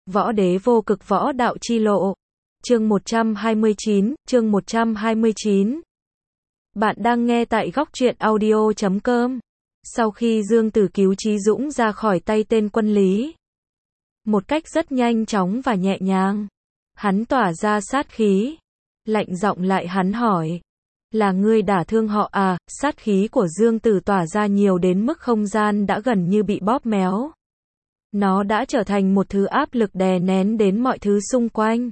Võ Đế Vô Cực Võ Đạo Chi Lộ. Chương 129. Bạn đang nghe tại goctruyện audio.com. Sau khi Dương Tử cứu Chí Dũng ra khỏi tay tên quân Lý, một cách rất nhanh chóng và nhẹ nhàng, hắn tỏa ra sát khí, lạnh giọng lại hắn hỏi: "Là ngươi đả thương họ à?" Sát khí của Dương Tử tỏa ra nhiều đến mức không gian đã gần như bị bóp méo. Nó đã trở thành một thứ áp lực đè nén đến mọi thứ xung quanh.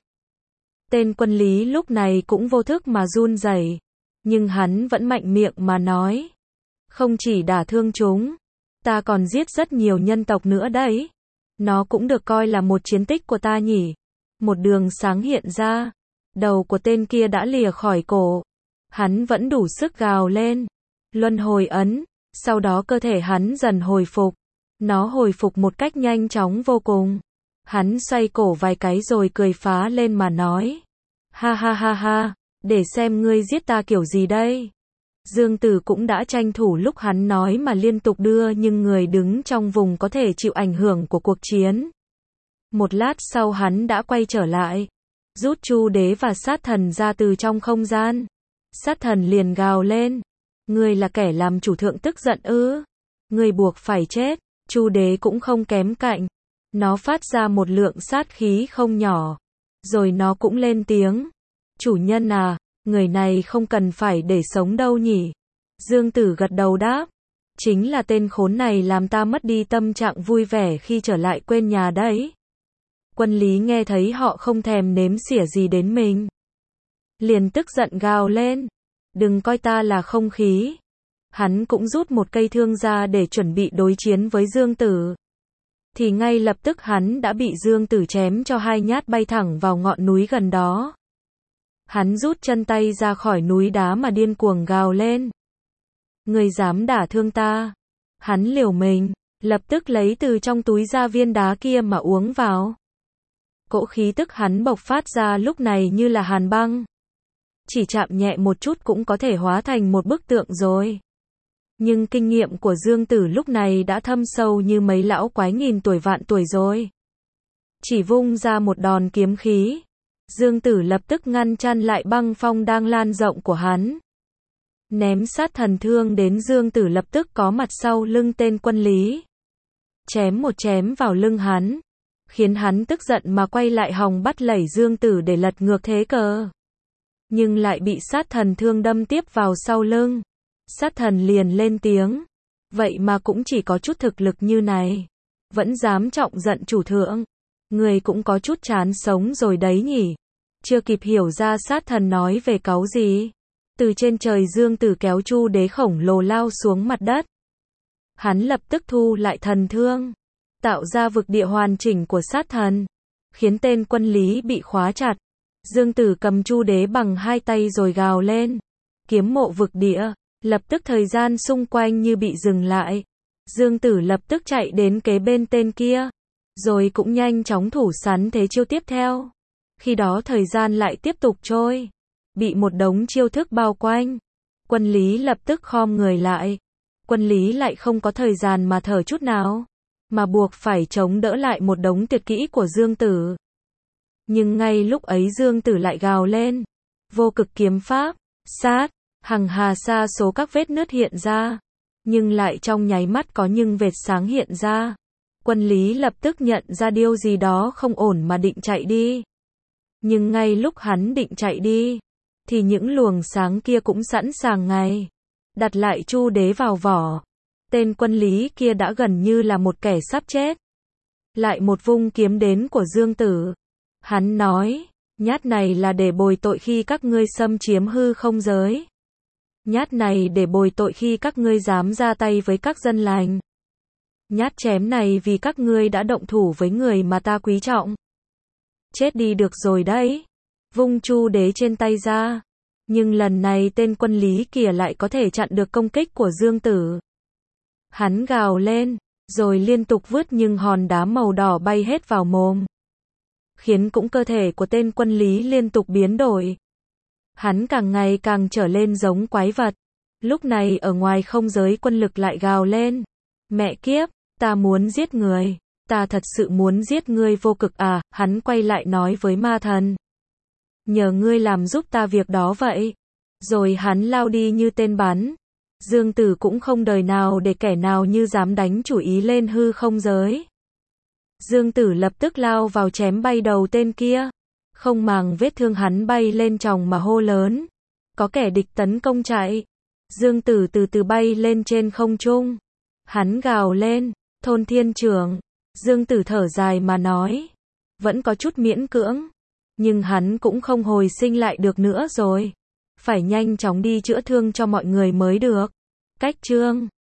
Tên quân Lý lúc này cũng vô thức mà run rẩy, nhưng hắn vẫn mạnh miệng mà nói: "Không chỉ đả thương chúng, ta còn giết rất nhiều nhân tộc nữa đấy. Nó cũng được coi là một chiến tích của ta nhỉ." Một đường sáng hiện ra, đầu của tên kia đã lìa khỏi cổ. Hắn vẫn đủ sức gào lên: "Luân hồi ấn." Sau đó cơ thể hắn dần hồi phục. Nó hồi phục một cách nhanh chóng vô cùng. Hắn xoay cổ vài cái rồi cười phá lên mà nói: "Ha ha ha ha, để xem ngươi giết ta kiểu gì đây." Dương Tử cũng đã tranh thủ lúc hắn nói mà liên tục đưa nhưng người đứng trong vùng có thể chịu ảnh hưởng của cuộc chiến. Một lát sau hắn đã quay trở lại, rút Chu Đế và Sát Thần ra từ trong không gian. Sát Thần liền gào lên: "Ngươi là kẻ làm chủ thượng tức giận ư? Ngươi buộc phải chết." Chu Đế cũng không kém cạnh. Nó phát ra một lượng sát khí không nhỏ. Rồi nó cũng lên tiếng: "Chủ nhân à, người này không cần phải để sống đâu nhỉ?" Dương Tử gật đầu đáp: "Chính là tên khốn này làm ta mất đi tâm trạng vui vẻ khi trở lại quê nhà đấy." Quân Lý nghe thấy họ không thèm nếm xỉa gì đến mình, liền tức giận gào lên: "Đừng coi ta là không khí." Hắn cũng rút một cây thương ra để chuẩn bị đối chiến với Dương Tử. Thì ngay lập tức hắn đã bị Dương Tử chém cho 2 nhát bay thẳng vào ngọn núi gần đó. Hắn rút chân tay ra khỏi núi đá mà điên cuồng gào lên: "Ngươi dám đả thương ta?" Hắn liều mình, lập tức lấy từ trong túi ra viên đá kia mà uống vào. Cỗ khí tức hắn bộc phát ra lúc này như là hàn băng. Chỉ chạm nhẹ một chút cũng có thể hóa thành một bức tượng rồi. Nhưng kinh nghiệm của Dương Tử lúc này đã thâm sâu như mấy lão quái nghìn tuổi vạn tuổi rồi. Chỉ vung ra một đòn kiếm khí, Dương Tử lập tức ngăn chặn lại băng phong đang lan rộng của hắn. Ném sát thần thương đến, Dương Tử lập tức có mặt sau lưng tên quân Lý. Chém một chém vào lưng hắn, khiến hắn tức giận mà quay lại hòng bắt lẩy Dương Tử để lật ngược thế cờ. Nhưng lại bị sát thần thương đâm tiếp vào sau lưng. Sát thần liền lên tiếng: "Vậy mà cũng chỉ có chút thực lực như này, vẫn dám trọng giận chủ thượng. Người cũng có chút chán sống rồi đấy nhỉ." Chưa kịp hiểu ra sát thần nói về cáu gì, từ trên trời Dương Tử kéo Chu Đế khổng lồ lao xuống mặt đất. Hắn lập tức thu lại thần thương, tạo ra vực địa hoàn chỉnh của sát thần, khiến tên quân Lý bị khóa chặt. Dương Tử cầm Chu Đế bằng 2 tay rồi gào lên: "Kiếm mộ vực địa." Lập tức thời gian xung quanh như bị dừng lại. Dương Tử lập tức chạy đến kế bên tên kia, rồi cũng nhanh chóng thủ sắn thế chiêu tiếp theo. Khi đó thời gian lại tiếp tục trôi, bị một đống chiêu thức bao quanh. Quân Lý lập tức khom người lại. Quân Lý lại không có thời gian mà thở chút nào, mà buộc phải chống đỡ lại một đống tuyệt kỹ của Dương Tử. Nhưng ngay lúc ấy Dương Tử lại gào lên: "Vô cực kiếm pháp, sát!" Hằng hà sa số các vết nứt hiện ra, nhưng lại trong nháy mắt có những vệt sáng hiện ra. Quân Lý lập tức nhận ra điều gì đó không ổn mà định chạy đi. Nhưng ngay lúc hắn định chạy đi, thì những luồng sáng kia cũng sẵn sàng ngay đặt lại Chu Đế vào vỏ. Tên quân Lý kia đã gần như là một kẻ sắp chết. Lại một vung kiếm đến của Dương Tử. Hắn nói: "Nhát này là để bồi tội khi các ngươi xâm chiếm hư không giới. Nhát này để bồi tội khi các ngươi dám ra tay với các dân lành. Nhát chém này vì các ngươi đã động thủ với người mà ta quý trọng. Chết đi được rồi đấy." Vung Chu Đế trên tay ra. Nhưng lần này tên quân Lý kia lại có thể chặn được công kích của Dương Tử. Hắn gào lên, rồi liên tục vứt những hòn đá màu đỏ bay hết vào mồm, khiến cũng cơ thể của tên quân Lý liên tục biến đổi. Hắn càng ngày càng trở lên giống quái vật. Lúc này ở ngoài không giới quân lực lại gào lên: "Mẹ kiếp, ta muốn giết người." ta thật sự muốn giết ngươi vô cực à, hắn quay lại nói với ma thần. Nhờ ngươi làm giúp ta việc đó vậy. Rồi hắn lao đi như tên bắn. Dương Tử cũng không đời nào để kẻ nào như dám đánh chủ ý lên hư không giới. Dương Tử lập tức lao vào chém bay đầu tên kia. Không màng vết thương hắn bay lên tròng mà hô lớn. Có kẻ địch tấn công chạy. Dương Tử từ từ bay lên trên không trung. Hắn gào lên, Thôn Thiên Trưởng. Dương Tử thở dài mà nói. Vẫn có chút miễn cưỡng. Nhưng hắn cũng không hồi sinh lại được nữa rồi. Phải nhanh chóng đi chữa thương cho mọi người mới được. Cách chương